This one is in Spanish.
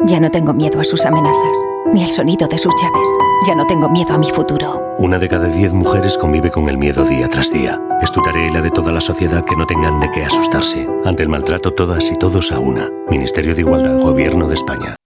Ya no tengo miedo a sus amenazas, ni al sonido de sus llaves. Ya no tengo miedo a mi futuro. 1 de cada 10 mujeres convive con el miedo día tras día. Es tu tarea y la de toda la sociedad que no tengan de qué asustarse. Ante el maltrato, todas y todos a una. Ministerio de Igualdad, Gobierno de España.